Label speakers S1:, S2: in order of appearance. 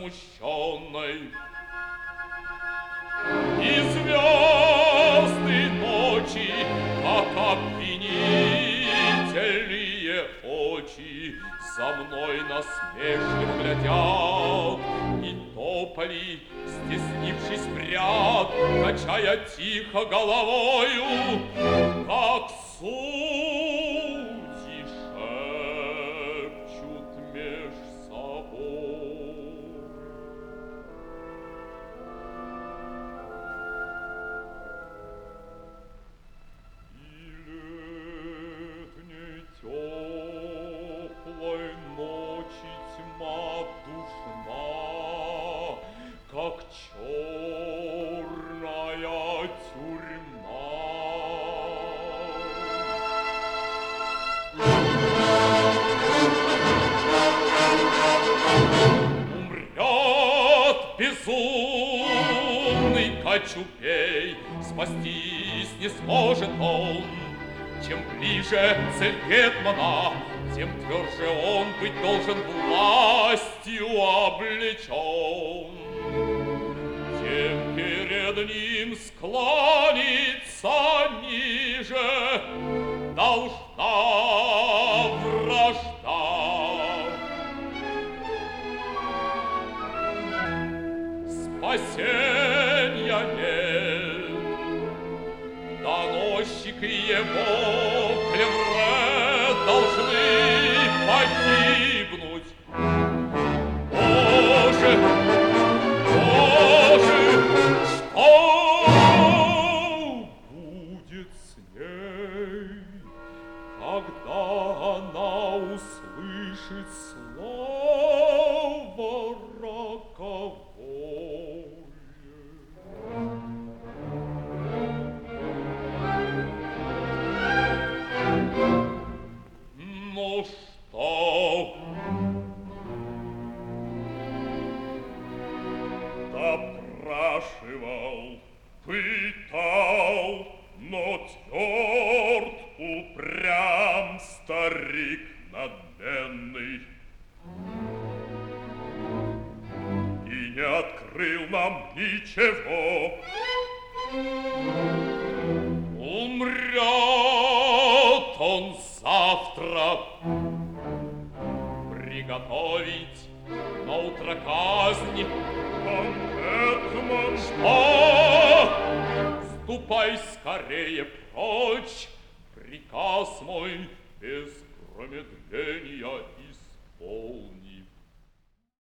S1: смущенной. И звезды ночи, как обвинительные очи, за мной насмешливо глядят, и тополи, стеснившись в ряд, качая тихо головою, как судьи шепчут меж собой. И летней теплой ночи тьма душна, как черная тюрьма. Умрет безумный Кочубей, спастись не сможет он. Чем ближе цель Гетмана, тем тверже он быть должен властью облечен. Тем перед ним склониться ниже должна вражда. Спасенья нет, доносчик и его клевре должны погибнуть. Боже, Боже, что будет с ней, когда она услышит слово роковое? Ну что? Допрашивал, пытал, но тверд, упрям старик надменный. И не открыл нам ничего. Умрет он завтра. Приготовить на утро казни. Гетман, что? Ступай скорее прочь, приказ мой без промедления исполни.